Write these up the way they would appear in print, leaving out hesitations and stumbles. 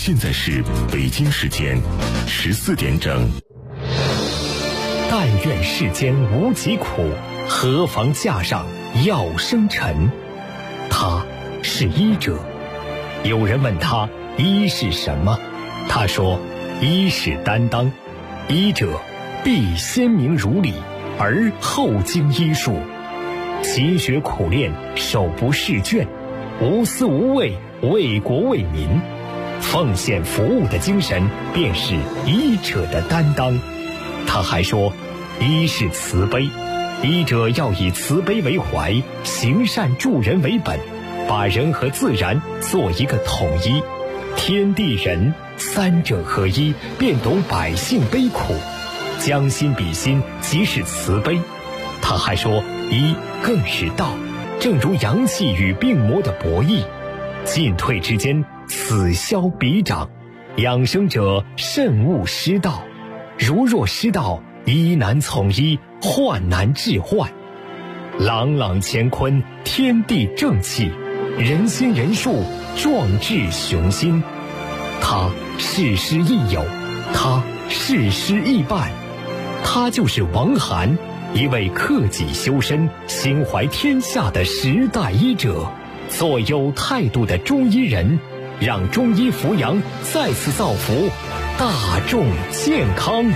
现在是北京时间14点整。 但愿世间无疾苦，何妨架上药生尘。他是医者。有人问他医是什么，他说医是担当，医者必先明如理，而后经医术，勤学苦练，手不释卷，无私无畏，为国为民，奉献服务的精神便是医者的担当。他还说医是慈悲，医者要以慈悲为怀，行善助人为本，把人和自然做一个统一，天地人三者合一，便懂百姓悲苦，将心比心，即是慈悲。他还说医更是道，正如阳气与病魔的博弈，进退之间，此消彼长，养生者慎勿失道，如若失道，医难从医，患难治患。朗朗乾坤，天地正气，人心人术，壮志雄心。他事师亦友，他事师亦伴，他就是王涵，一位克己修身、心怀天下的时代医者，做有态度的中医人，让中医扶阳再次造福大众健康。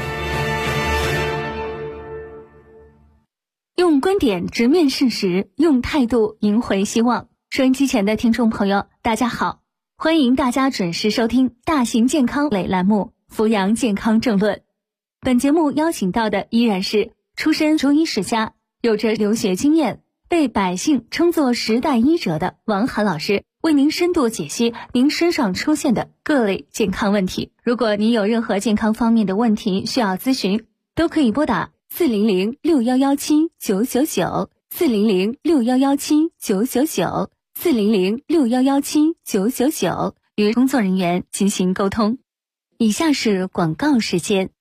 用观点直面事实，用态度赢回希望。收音机前的听众朋友，大家好，欢迎大家准时收听大型健康类栏目《扶阳健康政论》。本节目邀请到的依然是出身中医世家，有着留学经验，被百姓称作时代医者的王涵老师，为您深度解析您身上出现的各类健康问题。如果您有任何健康方面的问题需要咨询，都可以拨打400-6117-999，400-6117-999，400-6117-999，与工作人员进行沟通。以下是广告时间。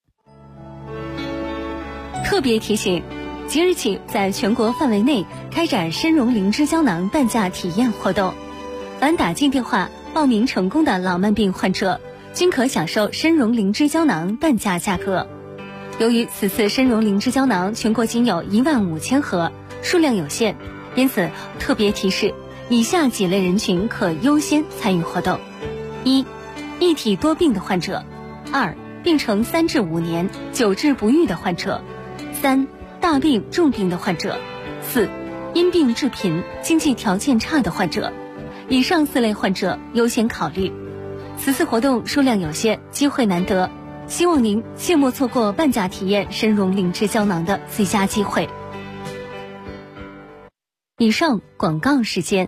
特别提醒，即日起在全国范围内开展参茸灵芝胶囊半价体验活动，凡打进电话报名成功的老慢病患者，均可享受参茸灵芝胶囊半价价格。由于此次参茸灵芝胶囊全国仅有15000盒，数量有限，因此特别提示以下几类人群可优先参与活动：一、一体多病的患者；二、病程3至5年久治不愈的患者；三、大病重病的患者；四、因病致贫、经济条件差的患者。以上4类患者优先考虑。此次活动数量有限，机会难得，希望您切莫错过半价体验参茸灵芝胶囊的最佳机会。以上广告时间。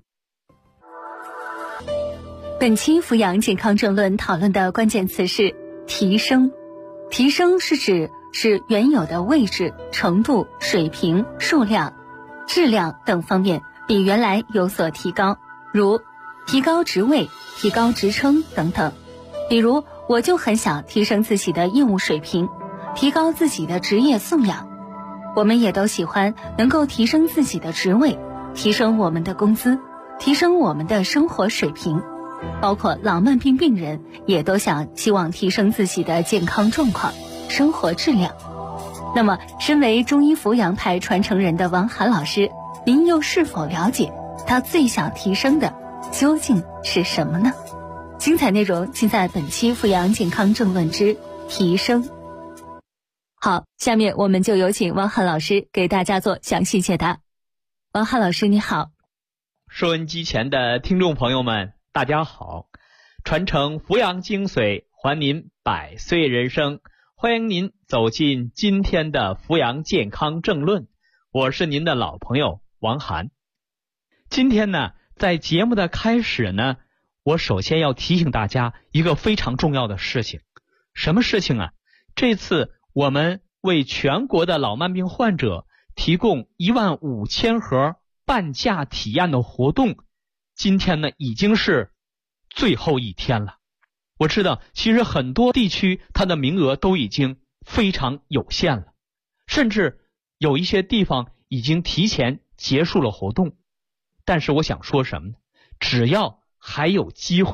本期扶阳健康政论讨论的关键词是提升。提升是指原有的位置、程度、水平、数量、质量等方面比原来有所提高，如提高职位、提高职称等等。比如我就很想提升自己的业务水平，提高自己的职业素养。我们也都喜欢能够提升自己的职位，提升我们的工资，提升我们的生活水平。包括老慢病病人也都希望提升自己的健康状况、生活质量。那么身为中医扶阳派传承人的王涵老师，您又是否了解他最想提升的究竟是什么呢？精彩内容尽在本期扶阳健康政论之提升。好，下面我们就有请王涵老师给大家做详细解答。王涵老师你好。 收音机前的听众朋友们大家好，传承扶阳精髓，还您100岁人生，欢迎您走进今天的扶阳健康政论，我是您的老朋友王涵。今天呢，在节目的开始呢，我首先要提醒大家一个非常重要的事情。什么事情啊？这次我们为全国的老慢病患者提供15000盒半价体验的活动，今天呢已经是最后一天了。我知道其实很多地区它的名额都已经非常有限了，甚至有一些地方已经提前结束了活动。但是我想说什么呢？只要还有机会，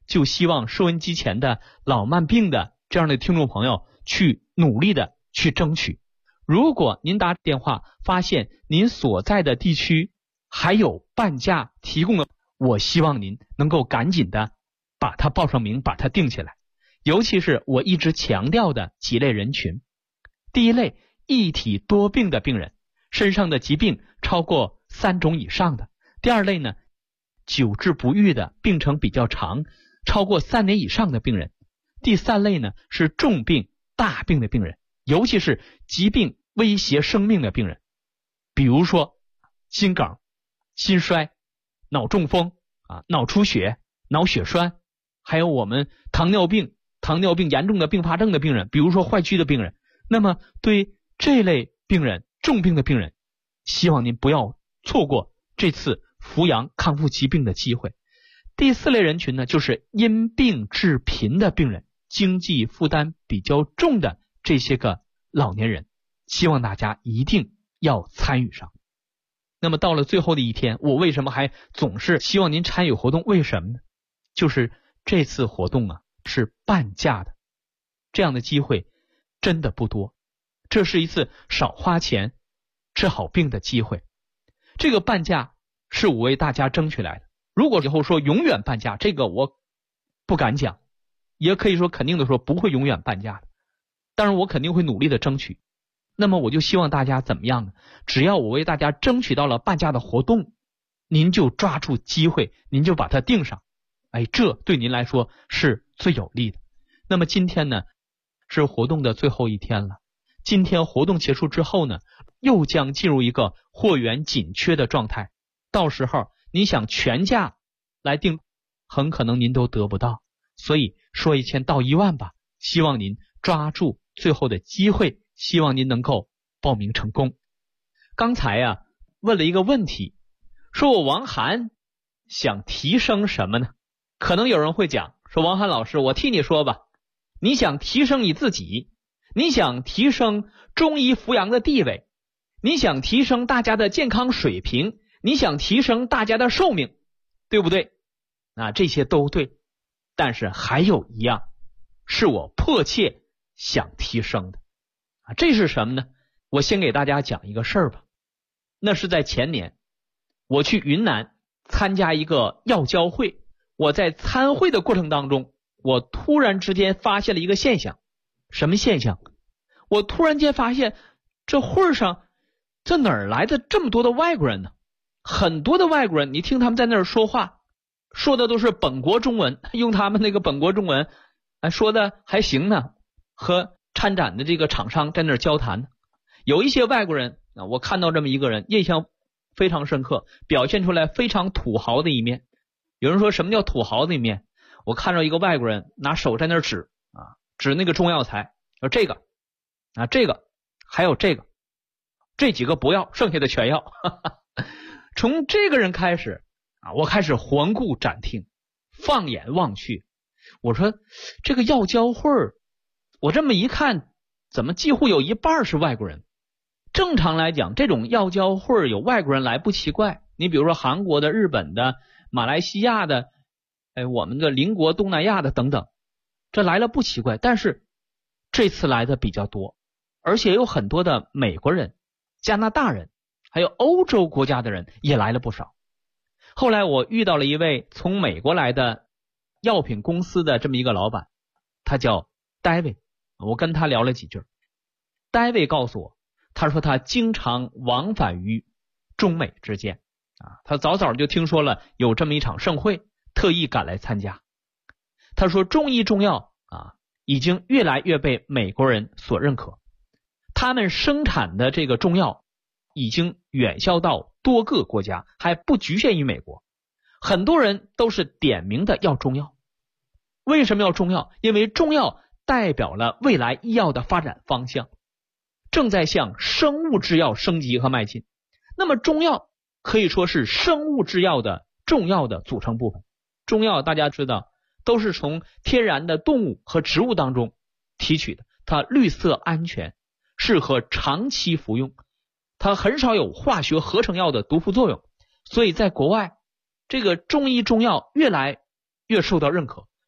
就希望收音机前的老慢病的这样的听众朋友去努力的去争取。如果您打电话发现您所在的地区还有半价提供的，我希望您能够赶紧的把它报上名，把它定下来。尤其是我一直强调的几类人群。第一类，一体多病的病人，身上的疾病超过3种以上的。第二类呢，久治不愈的，病程比较长，超过3年以上的病人。第三类呢，是重病大病的病人，尤其是疾病威胁生命的病人，比如说心梗、心衰、脑中风脑出血、脑血栓，还有我们糖尿病严重的并发症的病人，比如说坏疽的病人。那么对这类病人，重病的病人，希望您不要错过这次扶阳康复疾病的机会。第4类人群呢，就是因病致贫的病人，经济负担比较重的这些个老年人，希望大家一定要参与上。那么到了最后的一天，我为什么还总是希望您参与活动？为什么呢？就是这次活动是半价的，这样的机会真的不多，这是一次少花钱治好病的机会。这个半价是我为大家争取来的，如果以后说永远半价，这个我不敢讲，也可以说肯定的说不会永远半价的，当然我肯定会努力的争取。那么我就希望大家怎么样呢？只要我为大家争取到了半价的活动，您就抓住机会，您就把它定上，这对您来说是最有利的。那么今天呢，是活动的最后一天了。今天活动结束之后呢，又将进入一个货源紧缺的状态，到时候您想全价来订，很可能您都得不到。所以说1000到1万吧，希望您抓住最后的机会，希望您能够报名成功。刚才问了一个问题，说我王涵想提升什么呢？可能有人会讲说，王涵老师，我替你说吧，你想提升你自己，你想提升中医扶阳的地位，你想提升大家的健康水平，你想提升大家的寿命，对不对？这些都对，但是还有一样是我迫切想提升的这是什么呢？我先给大家讲一个事儿吧。那是在前年，我去云南参加一个药交会，我在参会的过程当中，我突然之间发现了一个现象。什么现象？我突然间发现这会上这哪儿来的这么多的外国人呢？很多的外国人，你听他们在那儿说话，说的都是本国中文，用他们那个本国中文说的还行呢，和参展的这个厂商在那儿交谈。有一些外国人我看到这么一个人，印象非常深刻，表现出来非常土豪的一面。有人说什么叫土豪的一面？我看到一个外国人拿手在那儿指那个中药材，说这个这个还有这个，这几个不要，剩下的全要。从这个人开始我开始环顾展厅，放眼望去，我说这个药交会我这么一看，怎么几乎有一半是外国人？正常来讲，这种药交会有外国人来不奇怪，你比如说韩国的、日本的、马来西亚的，我们的邻国东南亚的等等，这来了不奇怪。但是这次来的比较多，而且有很多的美国人、加拿大人，还有欧洲国家的人也来了不少。后来我遇到了一位从美国来的药品公司的这么一个老板，他叫戴维，我跟他聊了几句。戴维告诉我，他说他经常往返于中美之间他早早就听说了有这么一场盛会，特意赶来参加。他说中医中药已经越来越被美国人所认可，他们生产的这个中药已经远销到多个国家，还不局限于美国。很多人都是点名的要中药。为什么要中药？因为中药代表了未来医药的发展方向，正在向生物制药升级和迈进。那么中药可以说是生物制药的重要的组成部分。中药大家知道都是从天然的动物和植物当中提取的，它绿色安全，适合长期服用，它很少有化学合成药的毒副作用。所以在国外，这个中医中药越来越受到认可，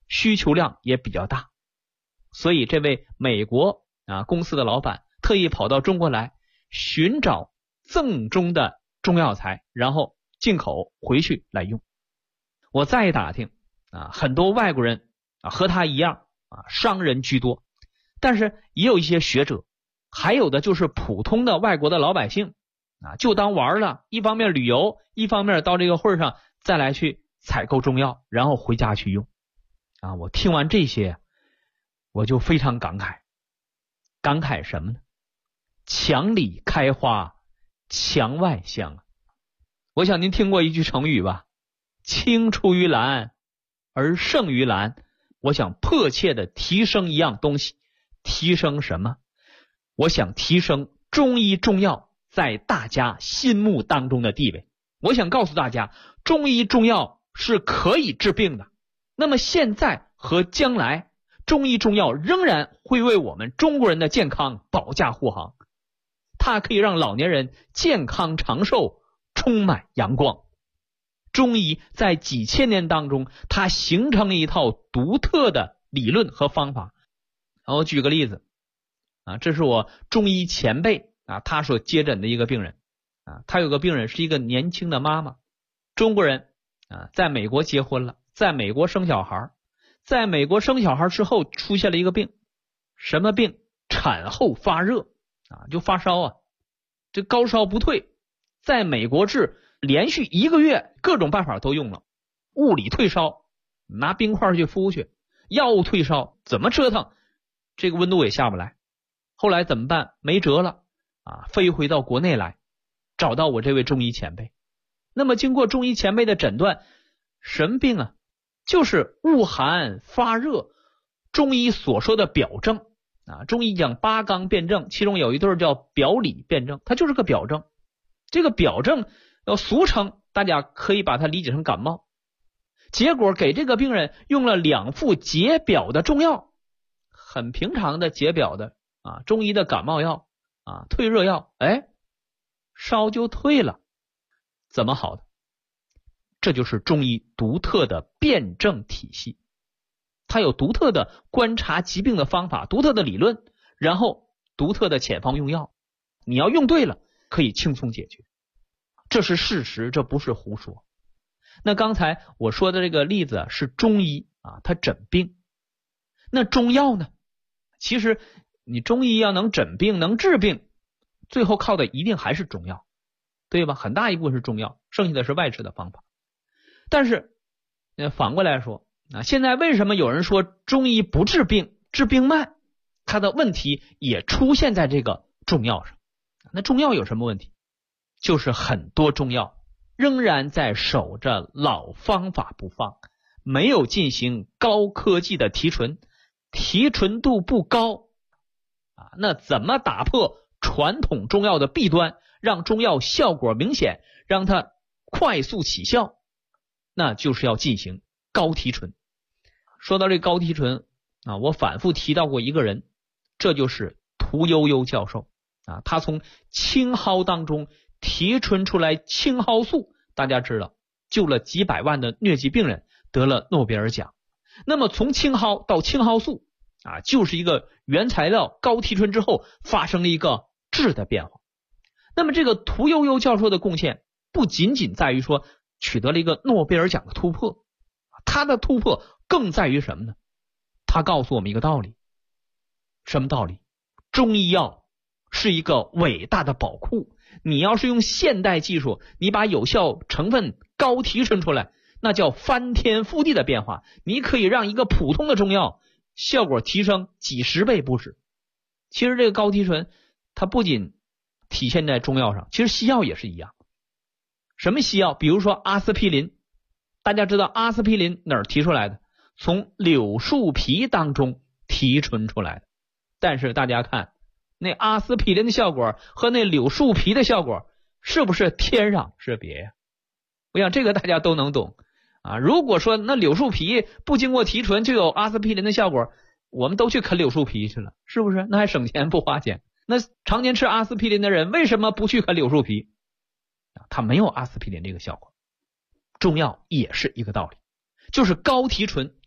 需求量也比较大，所以这位美国公司的老板特意跑到中国来寻找正宗的中药材，然后进口回去来用。我再一打听很多外国人和他一样商人居多，但是也有一些学者，还有的就是普通的外国的老百姓就当玩了，一方面旅游，一方面到这个会上再来去采购中药，然后回家去用我听完这些我就非常感慨什么呢？墙里开花墙外香我想您听过一句成语吧，青出于蓝而胜于蓝。我想迫切的提升一样东西，提升什么？我想提升中医中药在大家心目当中的地位。我想告诉大家，中医中药是可以治病的。那么现在和将来，中医中药仍然会为我们中国人的健康保驾护航，它可以让老年人健康长寿，充满阳光。中医在几千年当中，它形成了一套独特的理论和方法。我举个例子这是我中医前辈他所接诊的一个病人他有个病人是一个年轻的妈妈，中国人在美国结婚了，在美国生小孩，在美国生小孩之后出现了一个病，什么病？产后发热就发烧这高烧不退，在美国治连续1个月，各种办法都用了，物理退烧，拿冰块去敷去，药物退烧，怎么折腾这个温度也下不来。后来怎么办？没辙了飞回到国内来，找到我这位中医前辈。那么经过中医前辈的诊断，什么病就是恶寒发热，中医所说的表症中医讲8纲辩证，其中有一对叫表里辩证，它就是个表症。这个表症俗称大家可以把它理解成感冒。结果给这个病人用了2副解表的中药，很平常的解表的中医的感冒药退热药，烧就退了。怎么好的？这就是中医独特的辩证体系，它有独特的观察疾病的方法，独特的理论，然后独特的遣方用药，你要用对了可以轻松解决，这是事实，这不是胡说。那刚才我说的这个例子是中医它诊病。那中药呢？其实你中医要能诊病能治病，最后靠的一定还是中药，对吧？很大一部分是中药，剩下的是外治的方法。但是反过来说现在为什么有人说中医不治病，治病慢？它的问题也出现在这个中药上。那中药有什么问题？就是很多中药仍然在守着老方法不放，没有进行高科技的提纯，提纯度不高那怎么打破传统中药的弊端，让中药效果明显，让它快速起效？那就是要进行高提纯。说到这高提纯我反复提到过一个人，这就是屠呦呦教授他从青蒿当中提纯出来青蒿素，大家知道救了几百万的疟疾病人，得了诺贝尔奖。那么从青蒿到青蒿素就是一个原材料高提纯之后发生了一个质的变化。那么这个屠呦呦教授的贡献不仅仅在于说取得了一个诺贝尔奖的突破，他的突破更在于什么呢？他告诉我们一个道理。什么道理？中医药是一个伟大的宝库，你要是用现代技术，你把有效成分高提纯出来，那叫翻天覆地的变化，你可以让一个普通的中药效果提升几十倍不止。其实这个高提纯它不仅体现在中药上，其实西药也是一样。什么西药？比如说阿司匹林，大家知道阿司匹林哪儿提出来的？从柳树皮当中提纯出来的。但是大家看那阿司匹林的效果和那柳树皮的效果是不是天壤之别呀？我想这个大家都能懂如果说那柳树皮不经过提纯就有阿司匹林的效果，我们都去啃柳树皮去了，是不是？那还省钱不花钱。那常年吃阿司匹林的人为什么不去啃柳树皮？它没有阿司匹林这个效果。中药也是一个道理，就是高提纯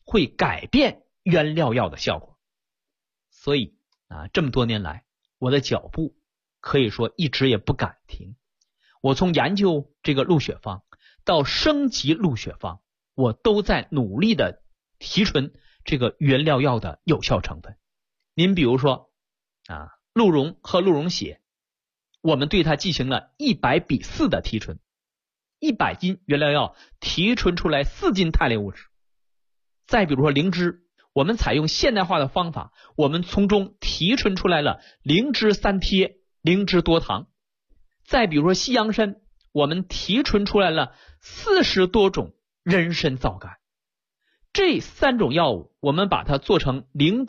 会改变原料药的效果。所以这么多年来，我的脚步可以说一直也不敢停。我从研究这个鹿血方到升级鹿血方，我都在努力的提纯这个原料药的有效成分。您比如说鹿茸和鹿茸血，我们对它进行了100:4的提纯，100斤原料药提纯出来4斤肽类物质。再比如说灵芝，我们采用现代化的方法，我们从中提纯出来了灵芝3萜、灵芝多糖。再比如说西洋参，我们提纯出来了40多种人参皂苷。这3种药物我们把它做成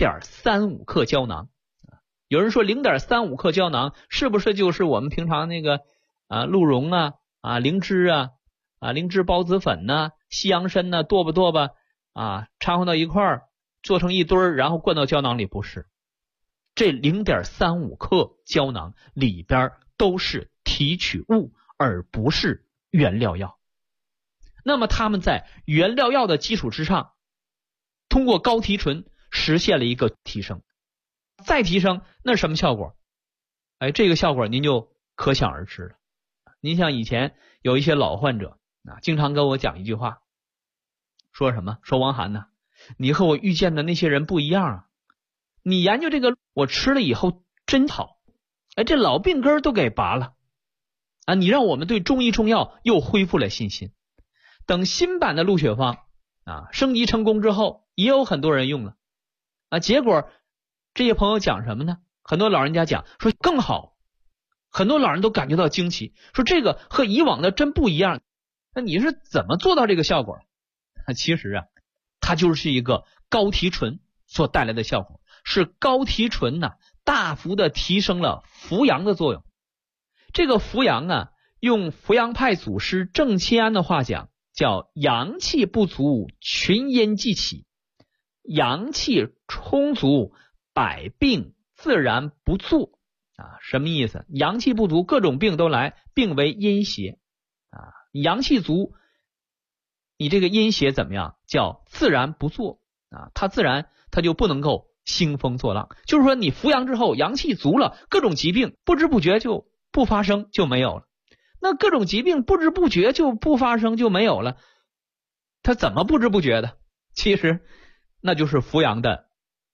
0.35 克胶囊。有人说 0.35 克胶囊是不是就是我们平常那个鹿茸灵芝灵芝孢子粉西洋参剁吧掺和到一块儿做成一堆儿，然后灌到胶囊里？不是，这 0.35 克胶囊里边都是提取物，而不是原料药。那么他们在原料药的基础之上，通过高提纯实现了一个提升。再提升，那什么效果？这个效果您就可想而知了。您像以前有一些老患者经常跟我讲一句话，说什么？说王涵你和我遇见的那些人不一样你研究这个我吃了以后真好，这老病根都给拔了你让我们对中医中药又恢复了信心。等新版的鹿血方升级成功之后，也有很多人用了结果这些朋友讲什么呢？很多老人家讲说更好，很多老人都感觉到惊奇，说这个和以往的真不一样。那你是怎么做到这个效果？其实它就是一个高提纯所带来的效果，是高提纯大幅的提升了扶阳的作用。这个扶阳用扶阳派祖师郑钦安的话讲，叫阳气不足，群阴既起，阳气充足，百病自然不作什么意思？阳气不足，各种病都来，病为阴邪阳气足，你这个阴邪怎么样？叫自然不作它自然它就不能够兴风作浪。就是说你扶阳之后，阳气足了，各种疾病不知不觉就不发生，就没有了。那各种疾病不知不觉就不发生，就没有了，它怎么不知不觉的？其实那就是扶阳的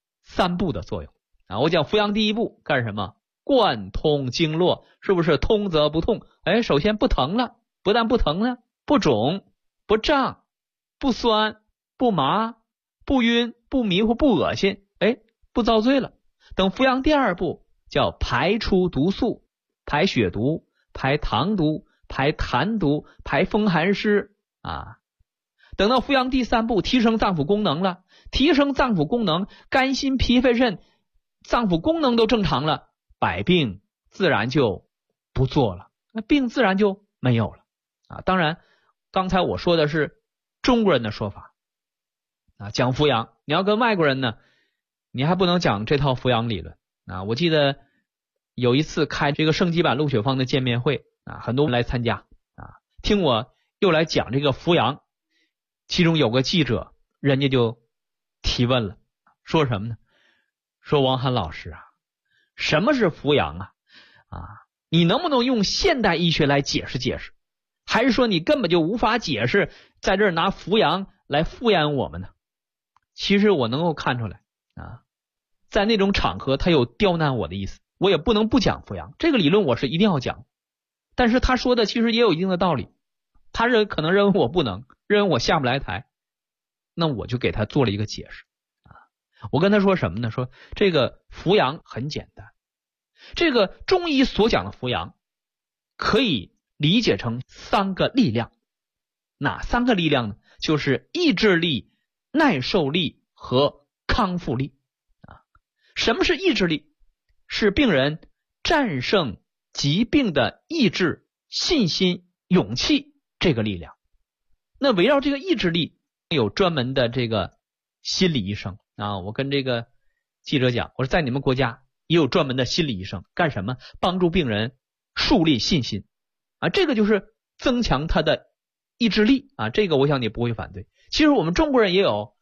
3步的作用我讲扶阳第一步干什么？贯通经络，是不是通则不痛？首先不疼了，不但不疼了，不肿，不胀，不酸，不麻，不晕，不迷糊，不恶心，不遭罪了。等扶阳第2步叫排出毒素，排血毒，排糖毒，排痰毒，排风寒湿等到扶阳第3步提升脏腑功能了，提升脏腑功能，肝心脾肺肾脏腑功能都正常了，百病自然就不做了，病自然就没有了当然刚才我说的是中国人的说法讲扶阳，你要跟外国人呢，你还不能讲这套扶阳理论我记得有一次开这个升级版鹿血方的见面会很多人来参加听我又来讲这个扶阳。其中有个记者，人家就提问了，说什么呢？说王涵老师什么是扶阳你能不能用现代医学来解释解释？还是说你根本就无法解释，在这儿拿扶阳来敷衍我们呢？其实我能够看出来在那种场合他有刁难我的意思，我也不能不讲扶阳，这个理论我是一定要讲。但是他说的其实也有一定的道理，他可能认为我不能，认为我下不来台，那我就给他做了一个解释我跟他说什么呢？说这个扶阳很简单，这个中医所讲的扶阳可以理解成3个力量。哪3个力量呢？就是意志力、耐受力和康复力什么是意志力？是病人战胜疾病的意志、信心、勇气这个力量。那围绕这个意志力有专门的这个心理医生我跟这个记者讲，我说在你们国家也有专门的心理医生，干什么？帮助病人树立信心这个就是增强他的意志力这个我想你不会反对。其实我们中国人也有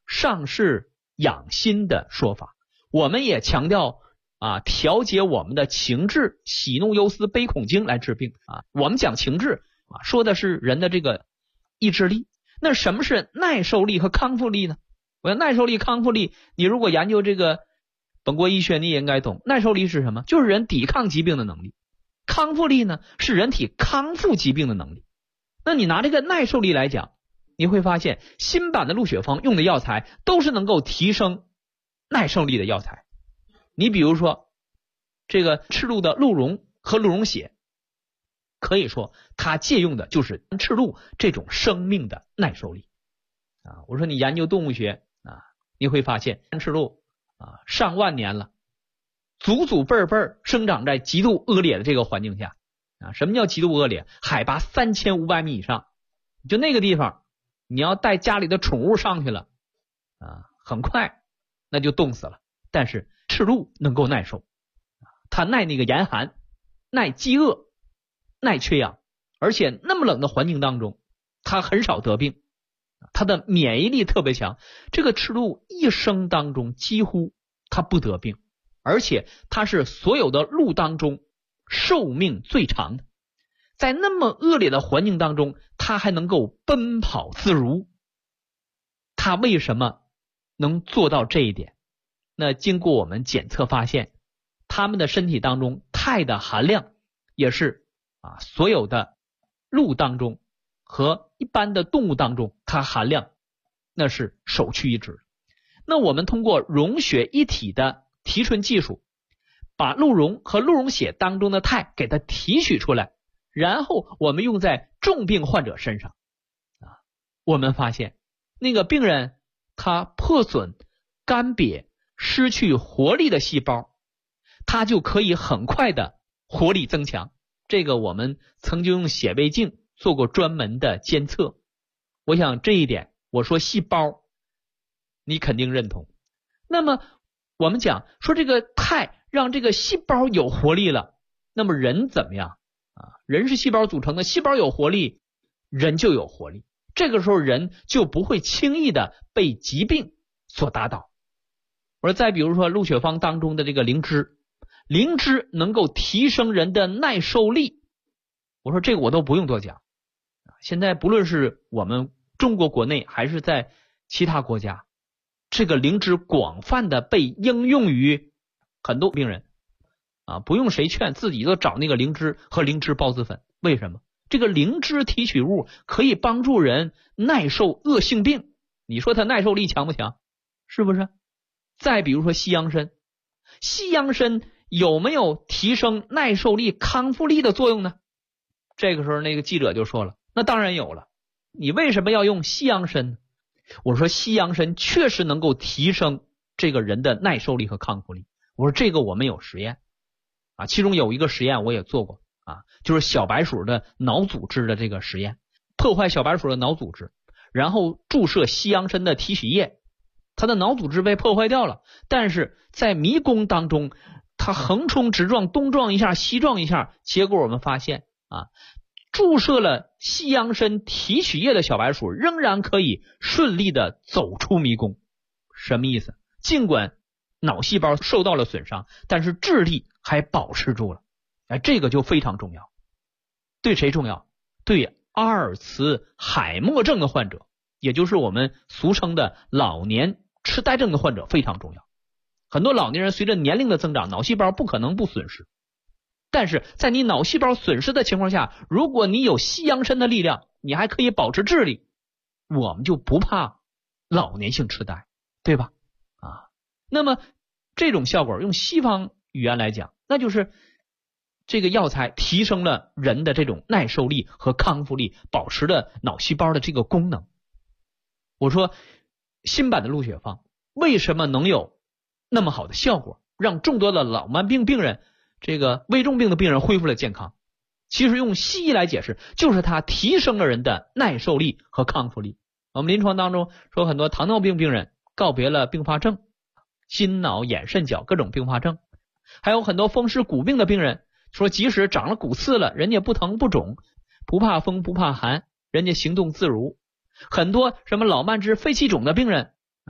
上是养心的说法，我们也强调调节我们的情志，喜怒忧思悲恐惊来治病我们讲情志说的是人的这个意志力。那什么是耐受力和康复力呢？我讲耐受力康复力，你如果研究这个本国医学，你也应该懂。耐受力是什么？就是人抵抗疾病的能力。康复力呢，是人体康复疾病的能力。那你拿这个耐受力来讲，你会发现新版的鹿血方用的药材都是能够提升耐受力的药材。你比如说这个赤鹿的鹿茸和鹿茸血，可以说它借用的就是赤鹿这种生命的耐受力我说你研究动物学你会发现赤鹿上万年了，祖祖辈辈生长在极度恶劣的这个环境下什么叫极度恶劣？海拔3500米以上，就那个地方你要带家里的宠物上去了很快那就冻死了。但是赤鹿能够耐受，它耐那个严寒，耐饥饿，耐缺氧，而且那么冷的环境当中它很少得病，它的免疫力特别强。这个赤鹿一生当中几乎它不得病，而且它是所有的鹿当中寿命最长的。在那么恶劣的环境当中，它还能够奔跑自如。它为什么能做到这一点？那经过我们检测发现，它们的身体当中钛的含量也是所有的鹿当中和一般的动物当中它含量那是首屈一指。那我们通过溶血一体的提纯技术，把鹿茸和鹿茸血当中的钛给它提取出来，然后我们用在重病患者身上我们发现那个病人他破损干瘪失去活力的细胞，它就可以很快的活力增强。这个我们曾经用显微镜做过专门的监测，我想这一点我说细胞你肯定认同。那么我们讲说这个钛让这个细胞有活力了，那么人怎么样人是细胞组成的，细胞有活力，人就有活力。这个时候人就不会轻易的被疾病所打倒。我说再比如说鹿血方当中的这个灵芝，灵芝能够提升人的耐受力，我说这个我都不用多讲。现在不论是我们中国国内还是在其他国家，这个灵芝广泛的被应用于很多病人不用谁劝，自己都找那个灵芝和灵芝孢子粉。为什么？这个灵芝提取物可以帮助人耐受恶性病，你说它耐受力强不强？是不是？再比如说西洋参，西洋参有没有提升耐受力康复力的作用呢？这个时候那个记者就说了，那当然有了，你为什么要用西洋参呢？我说西洋参确实能够提升这个人的耐受力和康复力。我说这个我们有实验其中有一个实验我也做过就是小白鼠的脑组织的这个实验，破坏小白鼠的脑组织，然后注射西洋参的提取液，它的脑组织被破坏掉了，但是在迷宫当中它横冲直撞，东撞一下西撞一下，结果我们发现注射了西洋参提取液的小白鼠仍然可以顺利的走出迷宫。什么意思？尽管脑细胞受到了损伤，但是智力还保持住了。这个就非常重要。对谁重要？对阿尔茨海默症的患者，也就是我们俗称的老年痴呆症的患者非常重要。很多老年人随着年龄的增长，脑细胞不可能不损失，但是在你脑细胞损失的情况下，如果你有西洋参的力量，你还可以保持智力，我们就不怕老年性痴呆，对吧？那么这种效果用西方语言来讲，那就是这个药材提升了人的这种耐受力和康复力，保持了脑细胞的这个功能。我说新版的鹿血方为什么能有那么好的效果，让众多的老慢病病人，这个危重病的病人恢复了健康？其实用西医来解释，就是它提升了人的耐受力和康复力。我们临床当中说很多糖尿病病人告别了并发症，心脑眼肾脚各种并发症，还有很多风湿骨病的病人说即使长了骨刺了，人家不疼不肿，不怕风不怕寒，人家行动自如。很多什么老慢支肺气肿的病人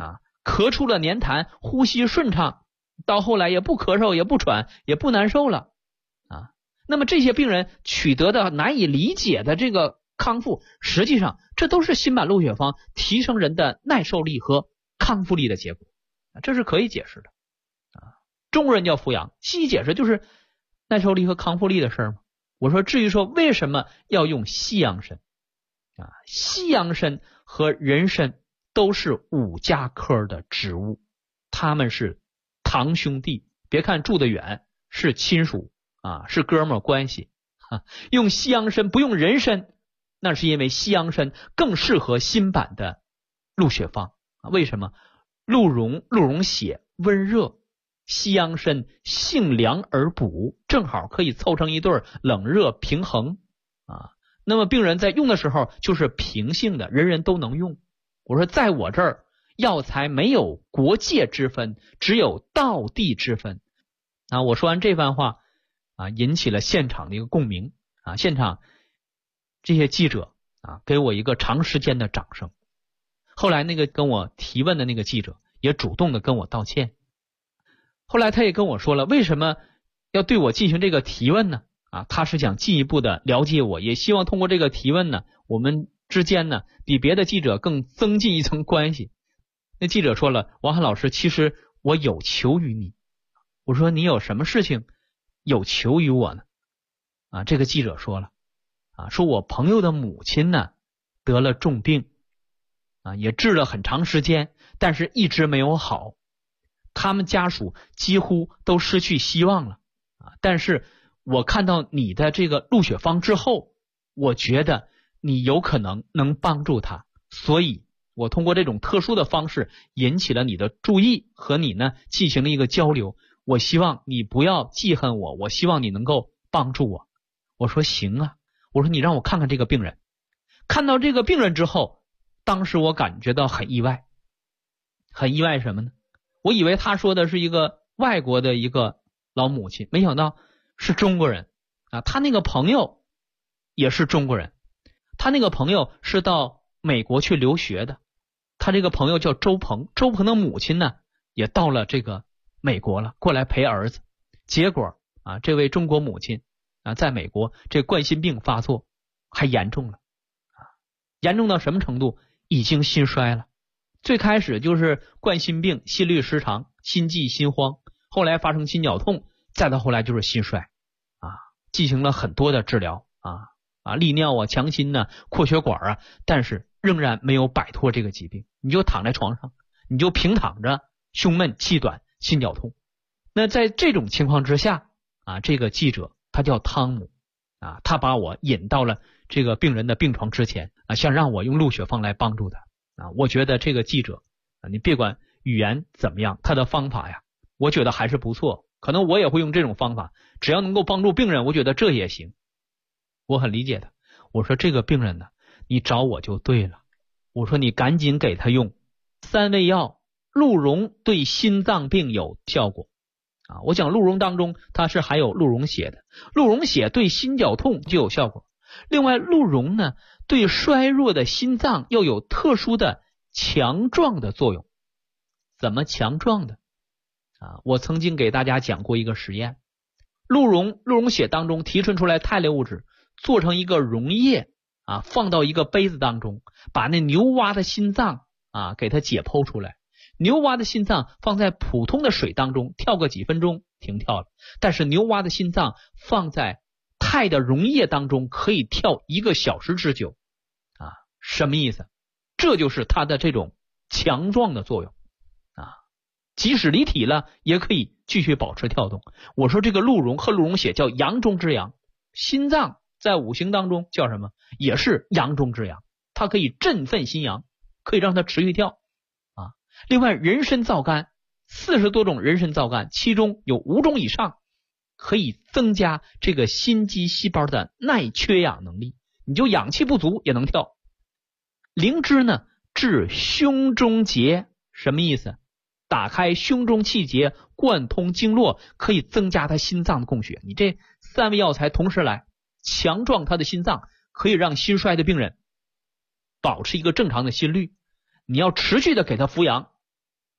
咳出了黏痰，呼吸顺畅，到后来也不咳嗽，也不喘，也不难受了啊。那么这些病人取得的难以理解的这个康复，实际上这都是新版鹿血方提升人的耐受力和康复力的结果，这是可以解释的啊。中国人叫扶阳，西医解释就是耐受力和康复力的事儿嘛。我说至于说为什么要用西洋参啊，西洋参和人参都是五加科的植物，他们是堂兄弟，别看住得远，是亲属啊，是哥们儿关系啊。用西洋参不用人参，那是因为西洋参更适合新版的鹿血方啊。为什么？鹿茸血温热，西洋参性凉而补，正好可以凑成一对冷热平衡啊。那么病人在用的时候就是平性的，人人都能用。我说在我这儿药材没有国界之分，只有道地之分啊。我说完这番话啊，引起了现场的一个共鸣啊。现场这些记者啊给我一个长时间的掌声。后来那个跟我提问的那个记者也主动的跟我道歉。后来他也跟我说了为什么要对我进行这个提问呢？啊，他是想进一步的了解我，也希望通过这个提问呢，我们之间呢比别的记者更增进一层关系。那记者说了，王翰老师，其实我有求于你。我说你有什么事情有求于我呢？啊，这个记者说了啊，说我朋友的母亲呢得了重病啊，也治了很长时间，但是一直没有好，他们家属几乎都失去希望了啊。但是我看到你的这个鹿血方之后，我觉得你有可能能帮助他，所以我通过这种特殊的方式引起了你的注意，和你呢进行了一个交流。我希望你不要记恨我，我希望你能够帮助我。我说行啊，我说你让我看看这个病人。看到这个病人之后，当时我感觉到很意外。很意外什么呢？我以为他说的是一个外国的一个老母亲，没想到是中国人啊。他那个朋友也是中国人，他那个朋友是到美国去留学的，他这个朋友叫周鹏，周鹏的母亲呢也到了这个美国了，过来陪儿子。结果啊，这位中国母亲啊，在美国这冠心病发作还严重了啊，严重到什么程度？已经心衰了。最开始就是冠心病、心律失常、心悸、心慌，后来发生心绞痛，再到后来就是心衰啊，进行了很多的治疗利尿啊、强心啊、扩血管啊，但是仍然没有摆脱这个疾病。你就躺在床上，你就平躺着，胸闷、气短、心绞痛。那在这种情况之下啊，这个记者他叫汤姆啊，他把我引到了这个病人的病床之前啊，想让我用鹿血方来帮助他啊。我觉得这个记者啊，你别管语言怎么样，他的方法呀，我觉得还是不错。可能我也会用这种方法，只要能够帮助病人，我觉得这也行。我很理解他。我说这个病人呢，你找我就对了。我说你赶紧给他用3味药，鹿茸对心脏病有效果啊。我讲鹿茸当中它是含有鹿茸血的，鹿茸血对心绞痛就有效果。另外鹿茸呢，对衰弱的心脏又有特殊的强壮的作用。怎么强壮的啊？我曾经给大家讲过一个实验，鹿茸血当中提纯出来肽类物质，做成一个溶液啊，放到一个杯子当中，把那牛蛙的心脏啊给它解剖出来。牛蛙的心脏放在普通的水当中跳个几分钟停跳了，但是牛蛙的心脏放在肽的溶液当中可以跳1个小时之久啊。什么意思？这就是它的这种强壮的作用啊，即使离体了也可以继续保持跳动。我说这个鹿茸和鹿茸血叫阳中之阳，心脏在五行当中叫什么？也是阳中之阳，它可以振奋心阳，可以让它持续跳啊。另外人参皂苷，40多种人参皂苷，其中有5种以上可以增加这个心肌细胞的耐缺氧能力，你就氧气不足也能跳。灵芝呢，治胸中结，什么意思？打开胸中气结，贯通经络，可以增加他心脏的供血。你这3味药材同时来，强壮他的心脏，可以让心衰的病人保持一个正常的心率。你要持续的给他扶阳，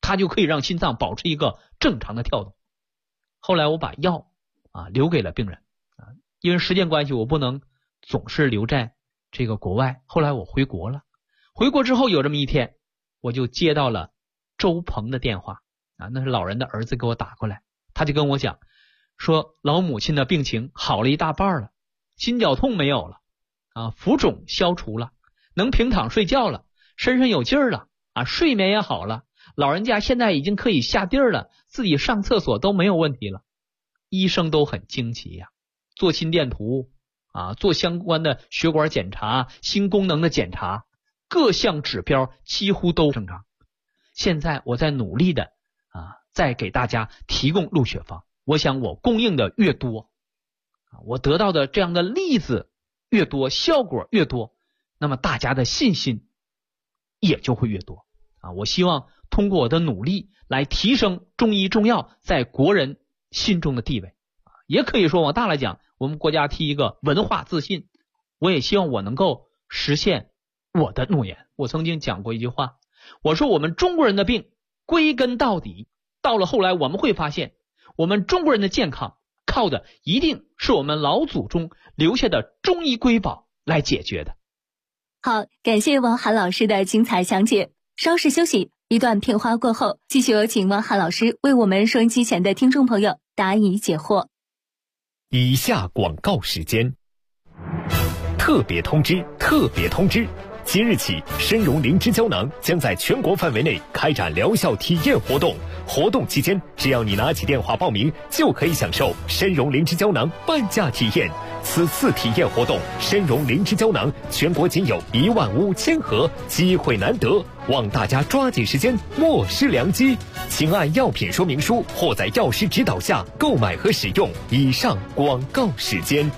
它就可以让心脏保持一个正常的跳动。后来我把药留给了病人因为时间关系我不能总是留在这个国外。后来我回国了，回国之后有这么一天，我就接到了周鹏的电话那是老人的儿子给我打过来，他就跟我讲说老母亲的病情好了一大半了，心绞痛没有了浮肿消除了，能平躺睡觉了，身上有劲儿了睡眠也好了，老人家现在已经可以下地儿了，自己上厕所都没有问题了。医生都很惊奇呀，做心电图做相关的血管检查、心功能的检查，各项指标几乎都正常。现在我在努力的再给大家提供录血方，我想我供应的越多我得到的这样的例子越多，效果越多，那么大家的信心也就会越多我希望通过我的努力来提升中医中药在国人心中的地位也可以说往大来讲，我们国家提一个文化自信，我也希望我能够实现我的诺言。我曾经讲过一句话，我说我们中国人的病归根到底，到了后来我们会发现，我们中国人的健康靠的一定是我们老祖宗留下的中医瑰宝来解决的。 好，感谢王涵老师的精彩讲解。稍事休息，一段片花过后，继续有请王涵老师为我们收音机前的听众朋友答疑解惑。 以下广告时间。特别通知！即日起，参茸灵芝胶囊将在全国范围内开展疗效体验活动。活动期间，只要你拿起电话报名，就可以享受参茸灵芝胶囊半价体验。此次体验活动，参茸灵芝胶囊全国仅有15000盒，机会难得，望大家抓紧时间，莫失良机。请按药品说明书或在药师指导下购买和使用。以上广告时间。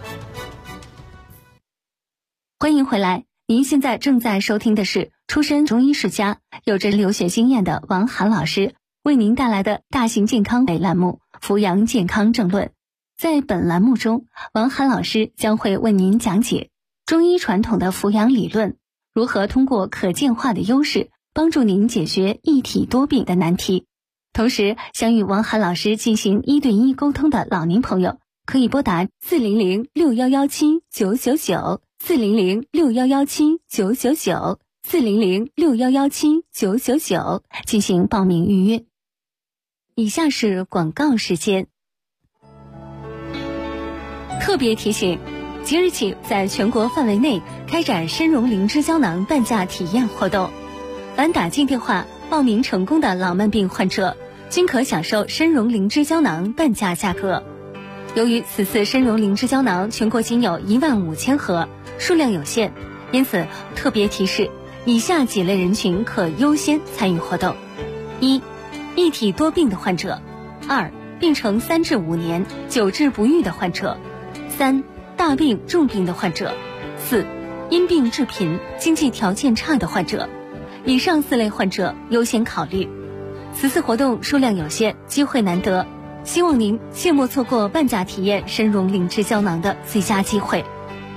欢迎回来，您现在正在收听的是出身中医世家、有着留学经验的王涵老师为您带来的大型健康类栏目《扶阳健康政论》。在本栏目中，王涵老师将会为您讲解中医传统的扶阳理论，如何通过可见化的优势帮助您解决一体多病的难题。同时，想与王涵老师进行1对1沟通的老年朋友，可以拨打40061179999 400611799 400611799进行报名预约。以下是广告时间。特别提醒，即日起在全国范围内开展参茸灵芝胶囊半价体验活动，凡打进电话报名成功的老慢病患者均可享受参茸灵芝胶囊半价价格。由于此次参茸灵芝胶囊全国仅有15000盒，数量有限，因此特别提示以下几类人群可优先参与活动：一体多病的患者；2病程3至5年久治不愈的患者；3大病重病的患者；4因病致贫经济条件差的患者。以上4类患者优先考虑。此次活动数量有限，机会难得，希望您切莫错过半价体验参茸灵芝胶囊的最佳机会。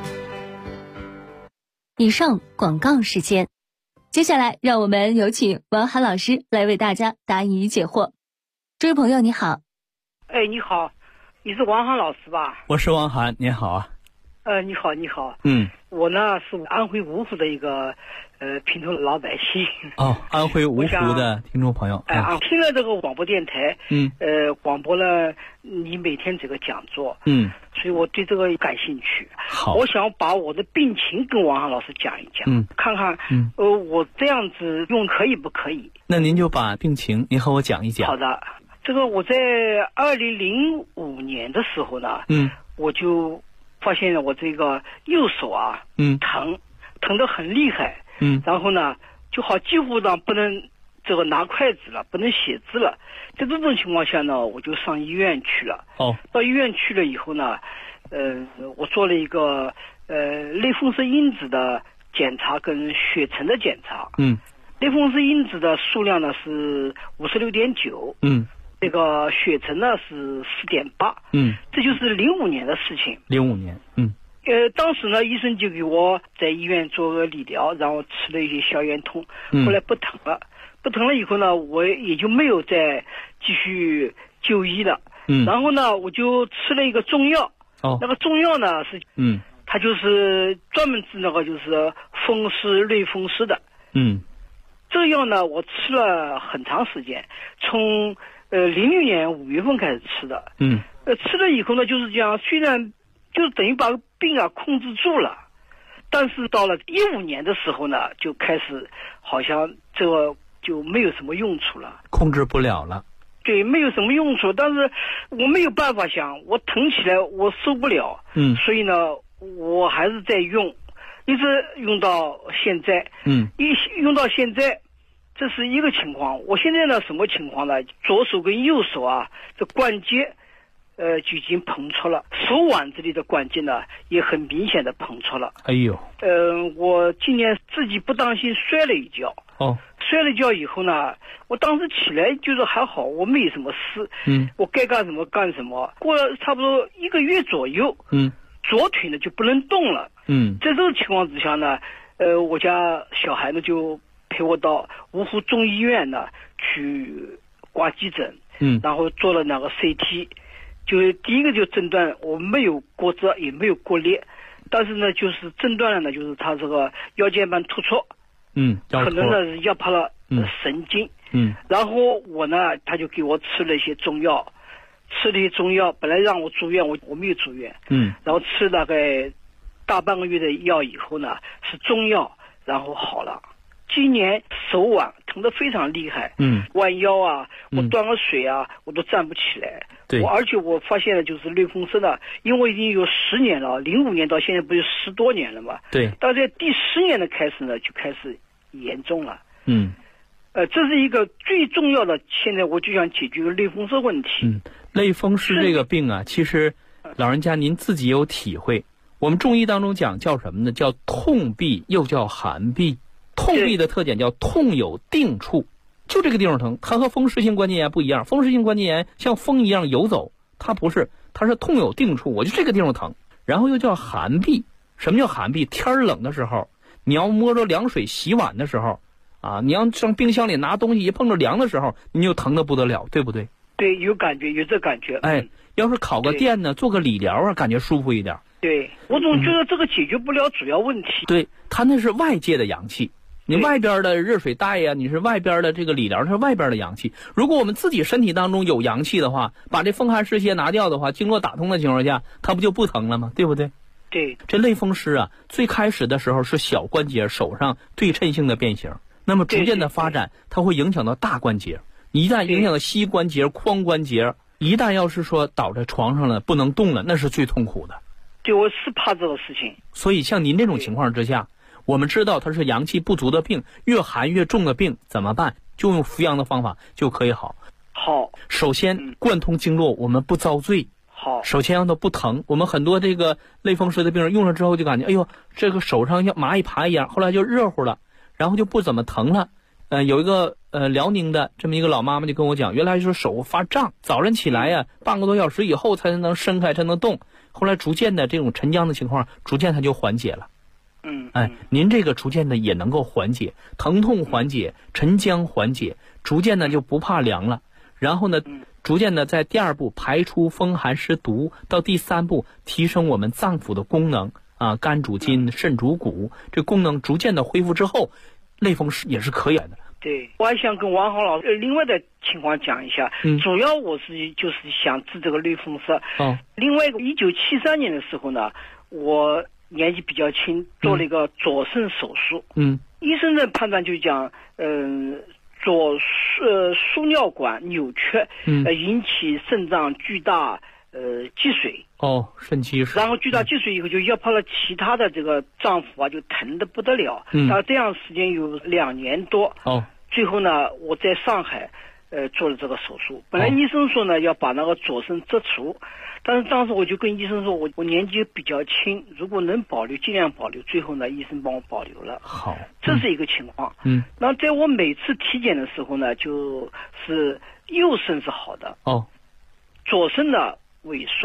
以上广告时间，接下来让我们有请王涵老师来为大家答疑解惑。这位朋友你好。 你好，你是王涵老师吧？ 我是王涵，你好啊。 你好，你好。我呢是安徽芜湖的一个平头老百姓。 安徽芜湖的听众朋友。 听了这个广播电台，广播了你每天这个讲座，所以我对这个感兴趣。 好， 我想把我的病情跟王涵老师讲一讲，看看我这样子用可以不可以？ 那您就把病情您和我讲一讲。 好的，这个我在2005年的时候呢，我就发现了我这个右手疼得很厉害，然后呢就好几乎呢不能这个拿筷子了，不能写字了。在这种情况下呢，我就上医院去了。到医院去了以后呢，我做了一个类风湿因子的检查跟血沉的检查。类风湿因子的数量呢是56.9，这个血沉呢是4.8，这就是05年的事情。 05年， 当时呢，医生就给我在医院做个理疗，然后吃了一些消炎痛，后来不疼了。不疼了以后呢，我也就没有再继续就医了。然后呢，我就吃了一个中药。那个中药呢是，它就是专门治那个就是风湿、类风湿的。这个药呢，我吃了很长时间，从06年5月份开始吃的。吃了以后呢，就是这样，虽然就等于把病啊控制住了，但是到了15年的时候呢，就开始好像这个就没有什么用处了， 控制不了了。 对，没有什么用处，但是我没有办法想，我疼起来我受不了。所以呢，我还是在用，一直用到现在。用到现在，这是一个情况。我现在呢，什么情况呢？左手跟右手啊，这关节就已经膨出了，手腕这里的关节呢也很明显的膨出了。 哎呦， 我今年自己不当心摔了一跤。摔了一跤以后呢，我当时起来就是还好，我没什么事。我该干什么干什么。过了差不多1个月左右，左腿呢就不能动了。在这个情况之下呢，我家小孩呢就陪我到芜湖中医院呢去挂急诊，然后做了那个 CT。就第一个就诊断我没有骨折也没有骨裂，但是呢就是诊断了呢就是他这个腰间盘突出，可能呢是压迫了神经。然后我呢他就给我吃了一些中药，本来让我住院，我没有住院。然后吃大概大半个月的药以后呢，是中药，然后好了。今年手腕疼得非常厉害，弯腰啊，我端个水啊，我都站不起来。而且我发现了就是类风湿呢，因为我已经有10年了，05年到现在不是10多年了嘛。但在第10年的开始呢，就开始严重了。这是一个最重要的，现在我就想解决类风湿问题。 类风湿这个病啊，其实老人家您自己有体会。我们中医当中讲叫什么呢？叫痛痹，又叫寒痹。痛痹的特点叫痛有定处，就这个地方疼。它和风湿性关节炎不一样，风湿性关节炎像风一样游走，它不是，它是痛有定处，我就这个地方疼。然后又叫寒痹。什么叫寒痹？天冷的时候，你要摸着凉水洗碗的时候啊，你要上冰箱里拿东西一碰着凉的时候，你就疼得不得了，对不对？ 对，有感觉，有这感觉。 要是烤个电呢，做个理疗啊，感觉舒服一点。 对，我总觉得这个解决不了主要问题。 对，它那是外界的阳气。你外边的热水袋呀，你是外边的这个理疗，是外边的阳气。如果我们自己身体当中有阳气的话，把这风寒湿邪拿掉的话，经络打通的情况下，它不就不疼了吗？对不对？ 对。 这类风湿啊，最开始的时候是小关节手上对称性的变形，那么逐渐的发展，它会影响到大关节。一旦影响到膝关节、髋关节，一旦要是说倒在床上了不能动了，那是最痛苦的。 对，我是怕这个事情。 所以像您这种情况之下，我们知道它是阳气不足的病，越寒越重的病怎么办？就用扶阳的方法就可以好。首先贯通经络，我们不遭罪。首先让它不疼。我们很多这个类风湿的病人用了之后就感觉，哎呦，这个手上像蚂蚁爬一样，后来就热乎了，然后就不怎么疼了。有一个辽宁的这么一个老妈妈就跟我讲，原来就是手发胀，早晨起来呀，半个多小时以后才能伸开才能动，后来逐渐的这种沉僵的情况，逐渐它就缓解了。您这个逐渐的也能够缓解，疼痛缓解，沉僵缓解，逐渐的就不怕凉了。然后呢，逐渐的在第2步排出风寒湿毒，到第3步提升我们脏腑的功能啊，肝主筋，肾主骨，这功能逐渐的恢复之后，类风湿也是可以的。 对，我还想跟王浩老师另外的情况讲一下。主要我就是想治这个类风湿。另外一个1973年的时候呢，我年纪比较轻，做了一个左肾手术。医生的判断就讲，左输尿管扭曲，引起肾脏巨大积水。 肾积水。 然后巨大积水以后就压迫了其他的这个脏腑啊，就疼得不得了。到这样时间有2年多。最后呢，我在上海做了这个手术。本来医生说呢要把那个左肾摘除，但是当时我就跟医生说，我年纪比较轻，如果能保留尽量保留。最后呢，医生帮我保留了。这是一个情况。那在我每次体检的时候呢，就是右肾是好的。左肾的萎缩。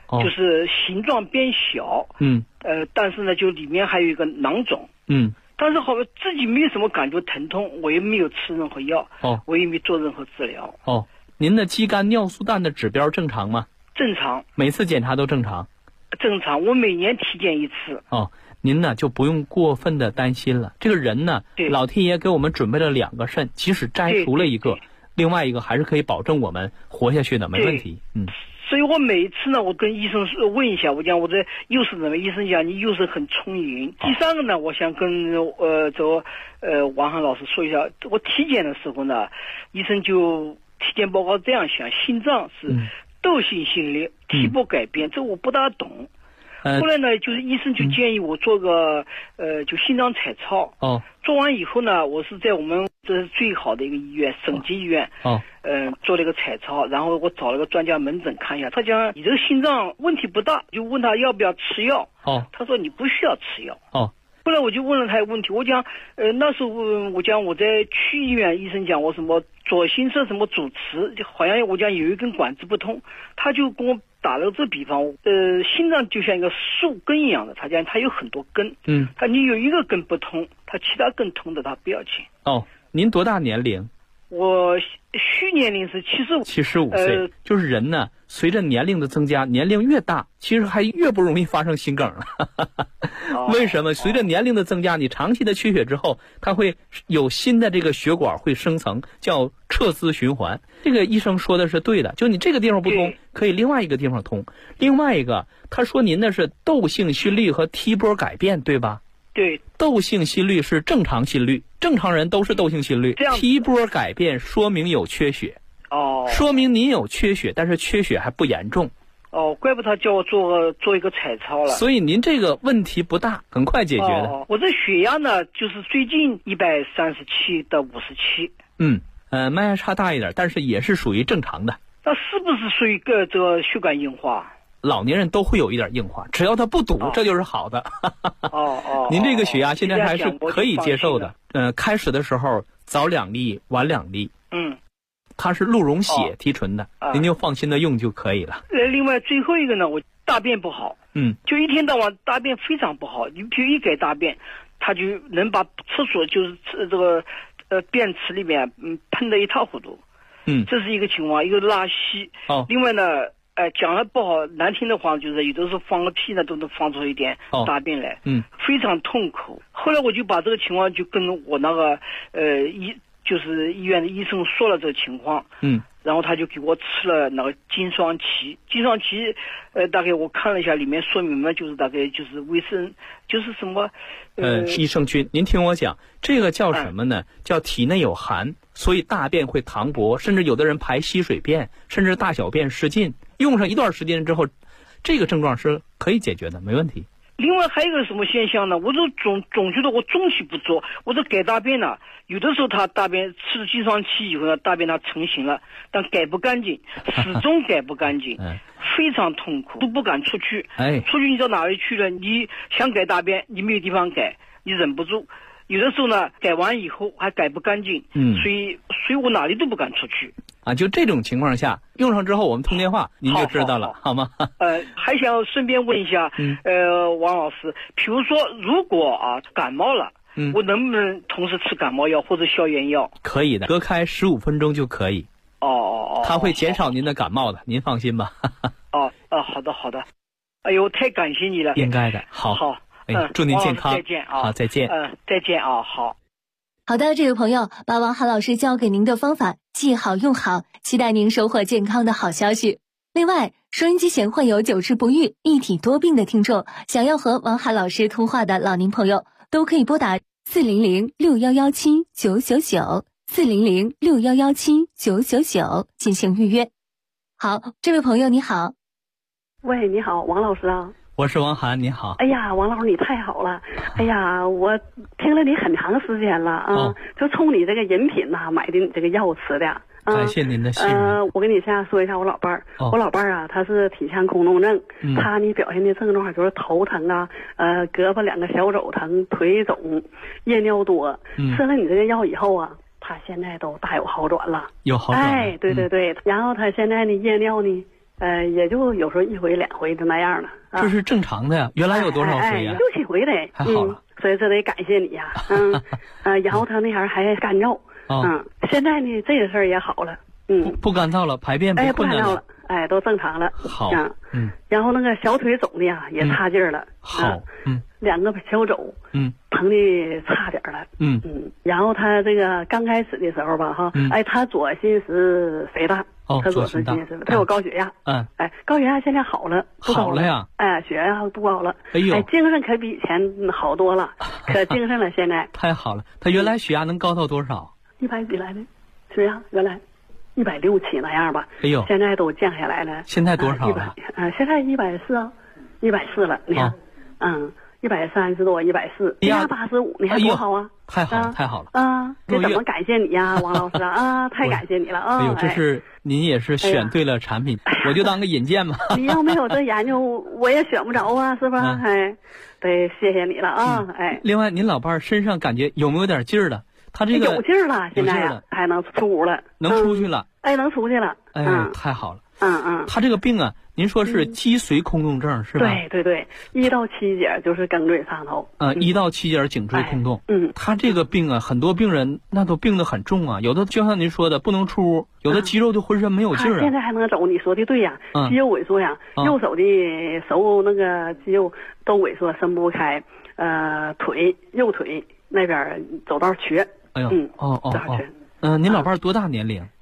就是形状变小，但是呢，就里面还有一个囊肿，但是好像自己没有什么感觉疼痛，我也没有吃任何药，我也没做任何治疗。 您的肌酐尿素氮的指标正常吗？ 正常， 每次检查都正常。 正常，我每年体检一次。 您呢就不用过分的担心了。这个人呢，老天爷给我们准备了2个肾，即使摘除了一个，另外一个还是可以保证我们活下去的，没问题。 所以我每一次呢，我跟医生问一下，我讲我这右手怎么？医生讲你右手很充盈。第3个呢，我想跟王涵老师说一下，我体检的时候呢，医生就体检报告这样想，心脏是窦性心裂，体波改变，这我不大懂。后来呢，就是医生就建议我做个就心脏彩超。做完以后呢，我是在我们这是最好的一个医院，省级医院。做了一个彩超，然后我找了个专家门诊看一下，他讲你这个心脏问题不大，就问他要不要吃药。他说你不需要吃药。后来我就问了他一个问题，我讲那时候我讲我在区医院，医生讲我什么左心室什么主磁，好像我讲有一根管子不通，他就跟我打了这比方，心脏就像一个树根一样的，他讲他有很多根，他你有一个根不通，他其他根通的他不要紧。 您多大年龄？ 我虚年龄是 75岁。就是人呢，随着年龄的增加，年龄越大，其实还越不容易发生心梗了。为什么？随着年龄的增加，你长期的缺血之后，它会有新的这个血管会生成，叫撤资循环。这个医生说的是对的，就你这个地方不通，可以另外一个地方通。另外一个，他说您的是窦性心律和 T 波改变，对吧？ 对， 窦性心律是正常心律，正常人都是窦性心律。T 波改变说明有缺血。说明您有缺血，但是缺血还不严重。 怪不得他叫我做一个彩超了。 所以您这个问题不大，很快解决的。 我这血压呢，就是最近137到57。 脉压差大一点，但是也是属于正常的。 那是不是属于这个血管硬化？ 老年人都会有一点硬化，只要它不堵，这就是好的。您这个血压现在还是可以接受的。开始的时候早2粒，晚2粒。它是鹿茸血提纯的，您就放心的用就可以了。 另外最后一个呢，我大便不好，就一天到晚大便非常不好，你比如一改大便，他就能把厕所就是这个便池里面喷得一塌糊涂。这是一个情况，一个拉稀。另外呢，讲了不好难听的话，就是有的时候放个屁呢都能放出一点大便来，非常痛苦。后来我就把这个情况就跟我那个就是医院的医生说了这个情况，然后他就给我吃了那个金双歧，大概我看了一下，里面说明嘛，就是大概就是维生，就是什么益生菌。您听我讲，这个叫什么呢？叫体内有寒，所以大便会溏薄，甚至有的人排稀水便，甚至大小便失禁。用上一段时间之后，这个症状是可以解决的，没问题。 另外还有一个什么现象呢？我就总觉得我中气不足，我这改大便呢，有的时候他大便吃了金双歧以后呢，大便它成型了，但改不干净，始终改不干净，非常痛苦，都不敢出去。出去你到哪里去了？你想改大便，你没有地方改，你忍不住。有的时候呢，改完以后还改不干净，所以我哪里都不敢出去。 就这种情况下，用上之后我们通电话，您就知道了，好吗？ 还想顺便问一下，王老师，比如说如果感冒了，我能不能同时吃感冒药或者消炎药？ 可以的，隔开15分钟就可以。它会减少您的感冒的，您放心吧。 好的。哎呦，太感谢你了。 应该的，好。祝您健康。 再见啊！ 好，再见。 再见啊！好。 好的，这位朋友，把王涵老师教给您的方法记好用好，期待您收获健康的好消息。另外，收音机前患有久治不愈、一体多病的听众，想要和王涵老师通话的老年朋友，都可以拨打400-6117-999，400-6117-999进行预约。好，这位朋友你好。 喂，你好，王老师啊。 我是王涵，你好。 哎呀，王老师你太好了。哎呀，我听了你很长时间了啊，就冲你这个饮品呐，买的你这个药吃的。 感谢您的信任。 我跟你先说一下我老伴儿。我老伴儿啊，他是体腔空洞症，他呢表现的症状就是头疼啊，胳膊2个小肘疼，腿肿，夜尿多。吃了你这个药以后啊，他现在都大有好转了。 有好转。 对。然后他现在呢夜尿呢也就有时候1回2回就那样了。 这是正常的呀，原来有多少回呀 ？6、7回的。 还好了。 所以这得感谢你呀。然后他那前还干燥。现在呢这个事儿也好了。 不干燥了，排便不困难了。 都正常了。 好。 然后那个小腿肿的呀也差劲儿了。 好。 2个小肘。疼的差点了。然后他这个刚开始的时候吧哈，他左心室肥大。他左心室，他有高血压。高血压现在好了， 好了呀。 血压不高了。精神可比以前好多了，可精神了现在。 太好了，他原来血压能高到多少 ？100几来的，血压原来160、7那样吧。现在都降下来了。 现在多少了？ 现在140啊，140了。你看，130多，140，压85，你看多好啊！ 太好了，太好了！ 这怎么感谢你呀，王老师啊！太感谢你了啊！ 哎呦，这是您也是选对了产品，我就当个引荐嘛。 你要没有这研究，我也选不着啊，是吧？得谢谢你了啊！ 另外，您老伴儿身上感觉有没有点劲儿了？他这个有劲儿了，现在呀，还能出屋了， 能出去了。 能出去了。 太好了。他这个病啊，您说是脊髓空洞症是吧？ 对，1到7节就是颈椎上头。 1到7节颈椎空洞。他这个病啊，很多病人那都病得很重啊，有的就像您说的不能出屋，有的肌肉就浑身没有劲儿。 现在还能走，你说的对呀，肌肉萎缩呀，右手的手那个肌肉都萎缩，伸不开，右腿那边走道瘸。 哎呦，您老伴儿多大年龄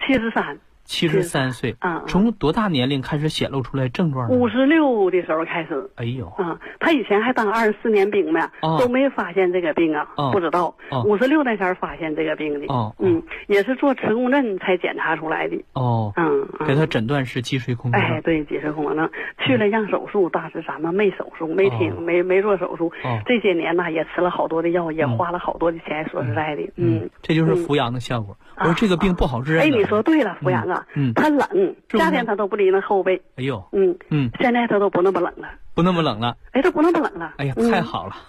？73岁。从多大年龄开始显露出来症状呢 ？56的时候开始。 哎呦。 他以前还当24年兵呢，都没发现这个病啊，不知道。56那前发现这个病的。也是做磁共振才检查出来的。 给他诊断是脊髓空洞症。 对，脊髓空洞症，去了样手术，当时咱们没手术，没做手术。这些年呢，也吃了好多的药，也花了好多的钱。说实在的， 这就是扶阳的效果。我说这个病不好治。 你说对了，扶阳啊。他冷，夏天他都不离那后背。 哎呦， 现在他都不那么冷了。 不那么冷了。 他不那么冷了。 哎呀，太好了。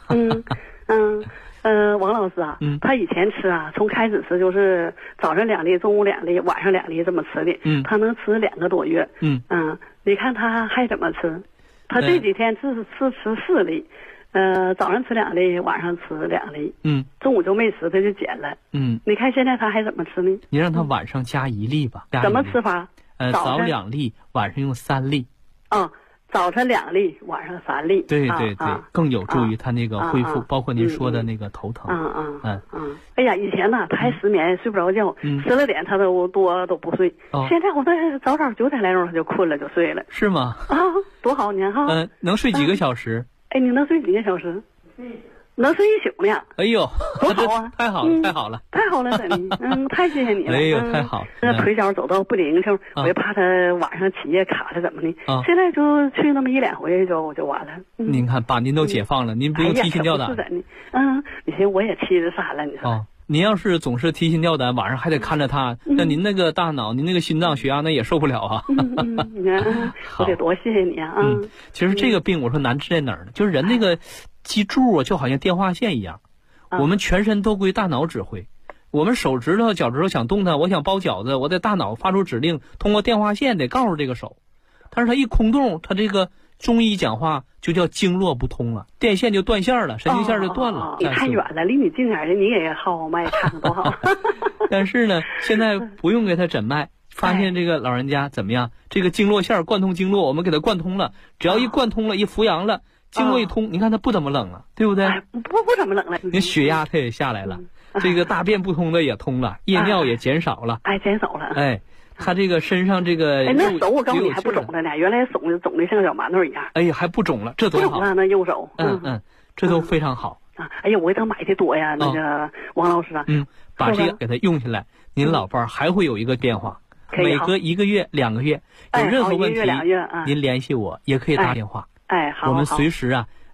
王老师啊，他以前吃啊，从开始吃就是早上2粒，中午2粒，晚上2粒这么吃的。他能吃2个多月。你看他还怎么吃？他这几天吃4粒。早上吃2粒，晚上吃2粒。中午就没吃，他就减了。你看现在他还怎么吃呢？ 你让他晚上加1粒吧。 怎么吃法？ 早2粒，晚上用3粒。 早晨2粒，晚上3粒。 对，更有助于他那个恢复，包括您说的那个头疼。 哎呀，以前呢他还失眠，睡不着觉，12点他都不睡。现在我这早9点来钟他就困了，就睡了。 是吗？ 多好呢哈。 能睡几个小时？ 你能睡几个小时？能睡1宿呢。 哎呦， 多好啊！ 太好了，太好了， 太好了，真的。太谢谢你了。 哎呦，太好了。 那腿脚走到不灵性，我就怕他晚上起夜卡了怎么的。现在就去那么1、2回就完了。 您看，把您都解放了，您不用提心吊胆。 是真的。你说我也73了，你说。 您要是总是提心吊胆，晚上还得看着他，那您那个大脑、您那个心脏、血压那也受不了啊。 我得多谢谢你啊。 其实这个病我说难治在哪儿呢？就是人那个脊柱啊，就好像电话线一样，我们全身都归大脑指挥。我们手指头、脚趾头想动它，我想包饺子，我在大脑发出指令，通过电话线得告诉这个手。但是它一空洞，它这个中医讲话就叫经络不通了，电线就断线了，神经线就断了。 你太远了，离你近点的你也号脉看看多好。 但是呢，现在不用给他诊脉，发现这个老人家怎么样？这个经络线贯通经络，我们给他贯通了，只要一贯通了，一扶阳了，经络一通，你看他不怎么冷了，对不对？ 不怎么冷了。 你血压他也下来了，这个大便不通的也通了，夜尿也减少了。 减少了。 他这个身上这个那手我告诉你还不肿了呢，原来肿的像小馒头一样。 还不肿了，这多好。 不肿了，那右手。 这都非常好。 哎呀，我给他买的多呀，那个王老师啊。 把这个给他用下来，您老伴儿还会有一个变化。每隔1个月、2个月，有任何问题，您联系我，也可以打电话。 好。 我们随时啊，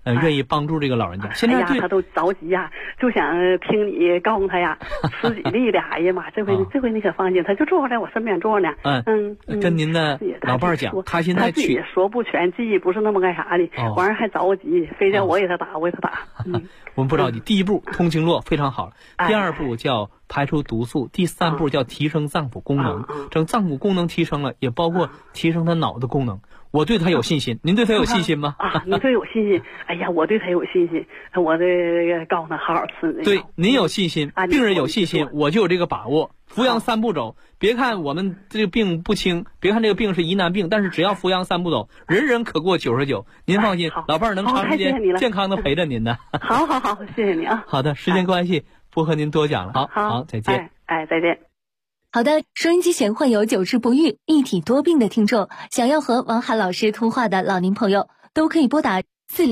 愿意帮助这个老人家。现在他都着急呀，就想听你告诉他呀，吃几粒的。哎呀妈，这回你可放心，他就坐在我身边坐呢。 跟您的老伴讲，他现在自己说不全，记忆不是那么干啥的，完还着急，非叫我给他打，我给他打。 我们不着急。第一步通经络非常好，第二步叫排除毒素，第三步叫提升脏腑功能。整脏腑功能提升了，也包括提升他脑的功能。我对他有信心，您对他有信心吗？ 您对有信心？哎呀，我对他有信心，我这告诉他好好吃。 对，您有信心，病人有信心，我就有这个把握。扶阳3步走，别看我们这个病不轻，别看这个病是疑难病，但是只要扶阳3步走，人人可过99。您放心，老伴儿能长时间健康的陪着您的。 好，谢谢你啊。 好的，时间关系不和您多讲了。好，再见。 再见。 好的，收音机前患有久治不愈、一体多病的听众，想要和王涵老师通话的老年朋友，都可以拨打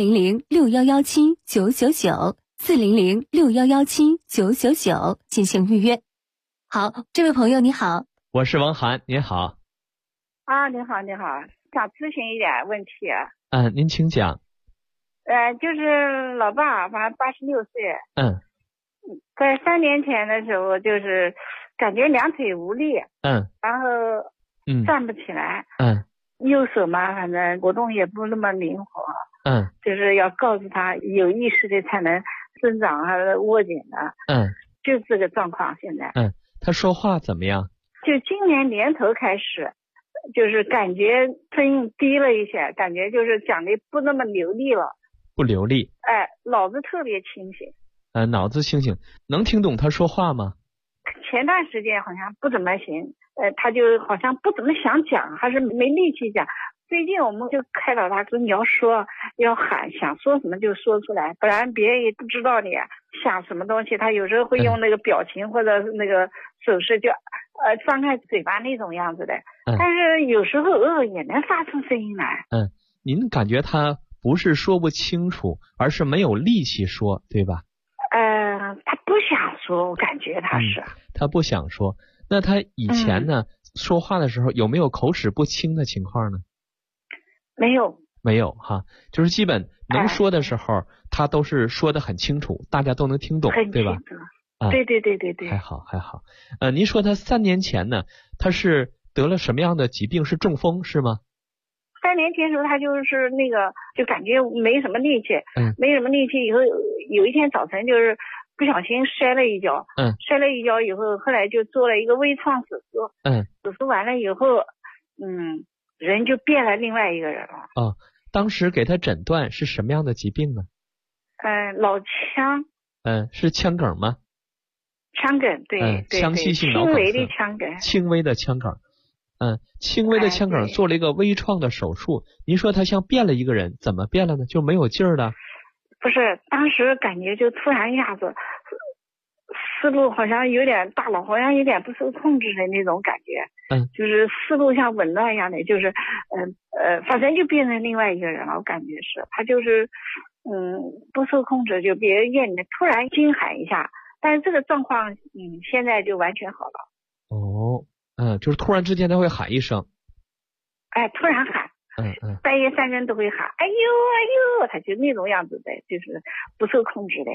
400-6117-999，400-6117-999进行预约。好，这位朋友你好， 我是王涵，您好。 您好，想咨询一点问题。 您请讲。 就是老爸，反正86岁。在3年前的时候，就是感觉两腿无力。然后站不起来。右手嘛，反正活动也不那么灵活。就是要告诉他有意识的才能伸长和握紧的。就这个状况现在。 他说话怎么样？ 就今年年头开始，就是感觉声音低了一些，感觉就是讲的不那么流利了。 不流利。 脑子特别清醒。 脑子清醒，能听懂他说话吗？ 前段时间好像不怎么行，他就好像不怎么想讲，还是没力气讲。最近我们就开导他说，你要说要喊，想说什么就说出来，不然别人也不知道你想什么东西。他有时候会用那个表情或者那个手势，就张开嘴巴那种样子的。但是有时候也能发出声音来。 您感觉他不是说不清楚，而是没有力气说，对吧？ 他不想说，我感觉他是。 他不想说。那他以前呢，说话的时候有没有口齿不清的情况呢？ 没有哈，就是基本能说的时候，他都是说得很清楚，大家都能听懂，对吧？ 对。 还好。您说他3年前呢，他是得了什么样的疾病？是中风是吗 ？3年前的时候，他就是那个，就感觉没什么力气，没什么力气。以后有一天早晨，就是不小心摔了一跤，摔了一跤以后，后来就做了一个微创手术，手术完了以后，人就变了另外一个人了。 当时给他诊断是什么样的疾病呢？ 脑腔。 是腔梗吗？ 腔梗，对， 腔隙性脑梗塞， 轻微的腔梗。 轻微的腔梗。轻微的腔梗做了一个微创的手术。您说他像变了一个人，怎么变了呢？就没有劲儿了？ 不是，当时感觉就突然一下子思路好像有点，大脑好像有点不受控制的那种感觉。就是思路像紊乱一样的，就是反正就变成另外一个人了。我感觉是他就是不受控制，就别人院里面突然惊喊一下，但是这个状况现在就完全好了。 就是突然之间他会喊一声， 突然喊，半夜3更都会喊，哎呦，他就那种样子的，就是不受控制的。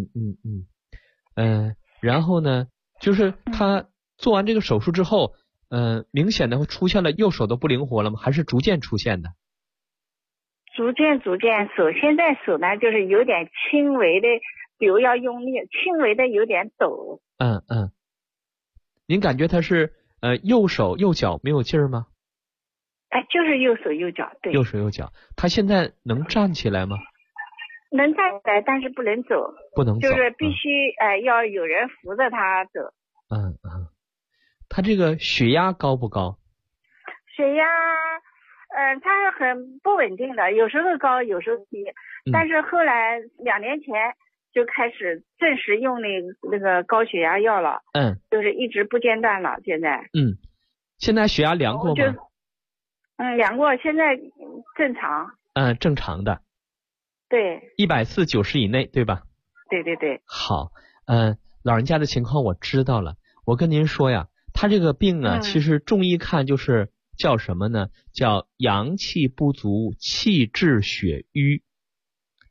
然后呢，就是他做完这个手术之后，明显的会出现了右手都不灵活了吗？还是逐渐出现的？ 逐渐，现在手呢就是有点轻微的，比如要用力，轻微的有点抖。 您感觉他是右手右脚没有劲儿吗？ 就是右手右脚，对。 右手右脚，他现在能站起来吗？ 能站起来，但是不能走。 不能走。 就是必须要有人扶着他走。 他这个血压高不高？ 血压，他很不稳定的，有时候高，有时候低。但是后来2年前就开始正式用那个高血压药了。就是一直不间断了，现在。 现在血压量过吗？ 量过，现在正常。 正常的。 对。 140/90以内，对吧？ 对。 好，老人家的情况我知道了。我跟您说呀，他这个病啊，其实中医看就是叫什么呢？叫阳气不足，气滞血瘀。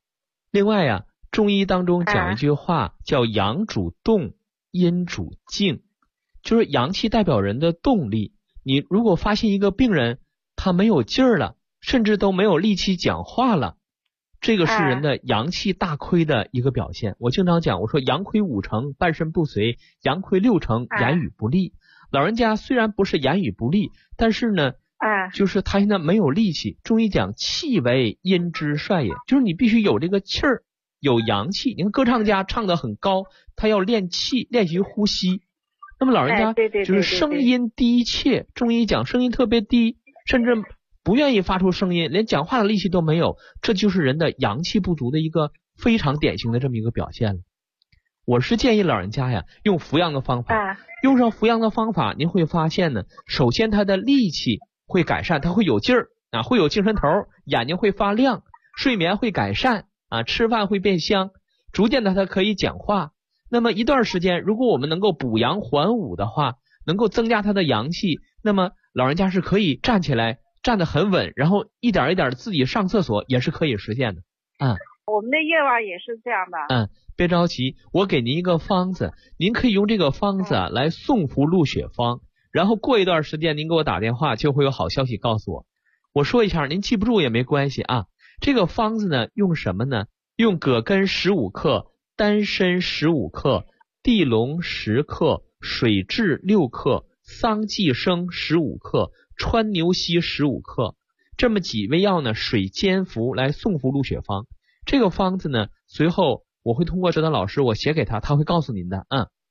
另外呀，中医当中讲一句话叫阳主动，阴主静，就是阳气代表人的动力。你如果发现一个病人他没有劲儿了，甚至都没有力气讲话了，这个是人的阳气大亏的一个表现。我经常讲，我说阳亏5成，半身不遂；阳亏6成，言语不利。老人家虽然不是言语不利，但是呢，就是他现在没有力气。中医讲气为阴之帅也，就是你必须有这个气儿，有阳气。你看歌唱家唱得很高，他要练气，练习呼吸。那么老人家就是声音低切，中医讲声音特别低，甚至不愿意发出声音，连讲话的力气都没有，这就是人的阳气不足的一个非常典型的这么一个表现了。我是建议老人家呀，用扶阳的方法，用上扶阳的方法，您会发现呢，首先他的力气会改善，他会有劲儿啊，会有精神头，眼睛会发亮，睡眠会改善啊，吃饭会变香，逐渐的他可以讲话。那么一段时间，如果我们能够补阳还武的话，能够增加他的阳气，那么老人家是可以站起来，站得很稳，然后一点一点自己上厕所也是可以实现的。 我们的愿望也是这样的。 别着急，我给您一个方子，您可以用这个方子来送服鹿血方，然后过一段时间您给我打电话，就会有好消息告诉我。我说一下，您记不住也没关系啊。这个方子呢，用什么呢？用葛根15克，丹参15克，地龙10克，水蛭6克，桑寄生15克，川牛膝15克，这么几味药呢，水煎服来送服鹿血方。这个方子呢，随后我会通过指导老师我写给他，他会告诉您的。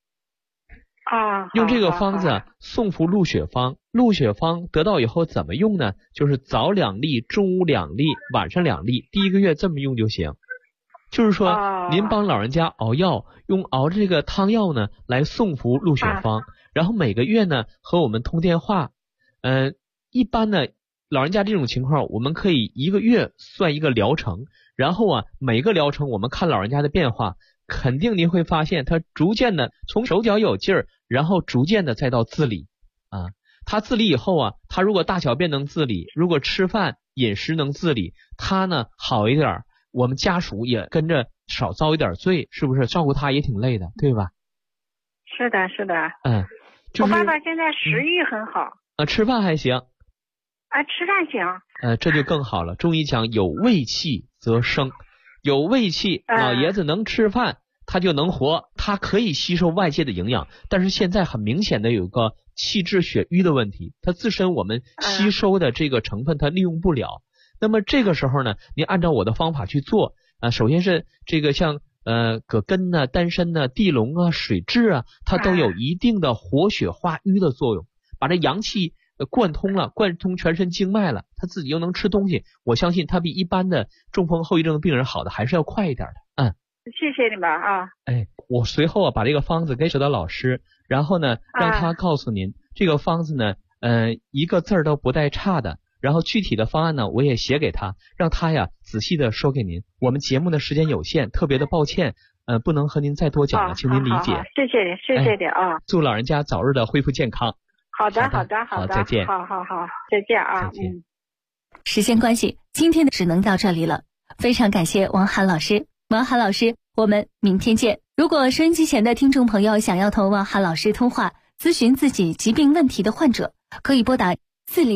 用这个方子送服鹿血方。鹿血方得到以后怎么用呢？就是早2粒，中午2粒，晚上2粒，第1个月这么用就行。就是说您帮老人家熬药，用熬这个汤药呢来送服鹿血方，然后每个月呢和我们通电话。一般呢老人家这种情况，我们可以1个月算一个疗程，然后每个疗程我们看老人家的变化，肯定您会发现他逐渐的从手脚有劲儿，然后逐渐的再到自理他自理以后他如果大小便能自理，如果吃饭饮食能自理，他呢好一点，我们家属也跟着少遭一点罪，是不是？照顾他也挺累的，对吧？ 是的，是的。我爸爸现在食欲很好吃饭还行吃饭行这就更好了。中医讲有胃气则生，有胃气，老爷子能吃饭，他就能活，他可以吸收外界的营养。但是现在很明显的有个气滞血瘀的问题，他自身我们吸收的这个成分他利用不了。那么这个时候呢，您按照我的方法去做首先是这个像葛根丹参地龙水蛭它都有一定的活血化瘀的作用，把这阳气贯通了，贯通全身经脉了，他自己又能吃东西，我相信他比一般的中风后遗症病人好的还是要快一点的。 谢谢你们我随后把这个方子给指导老师，然后呢让他告诉您这个方子呢一个字都不带差的，然后具体的方案呢我也写给他，让他仔细的说给您。我们节目的时间有限，特别的抱歉不能和您再多讲了，请您理解。 谢谢你，谢谢你祝老人家早日的恢复健康。 好的， 再见。 好，再见再见。 时间关系，今天的只能到这里了。非常感谢王涵老师，王涵老师，我们明天见。如果收音机前的听众朋友想要同王涵老师通话，咨询自己疾病问题的患者，可以拨打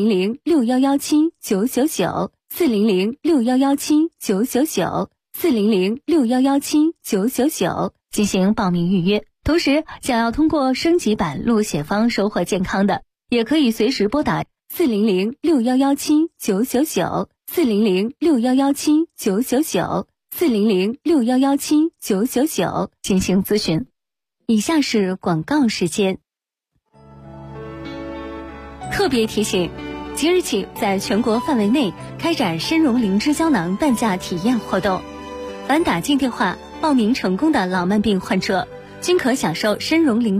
4006117999400 4006117999400进行报名预约。同时，想要通过升级版鹿血方收获健康的，也可以随时拨打4006117999400 4006117999400进行咨询。以下是广告时间。特别提醒，即日起在全国范围内开展参茸灵芝胶囊半价体验活动，凡打进电话报名成功的老慢病患者均可享受参茸灵芝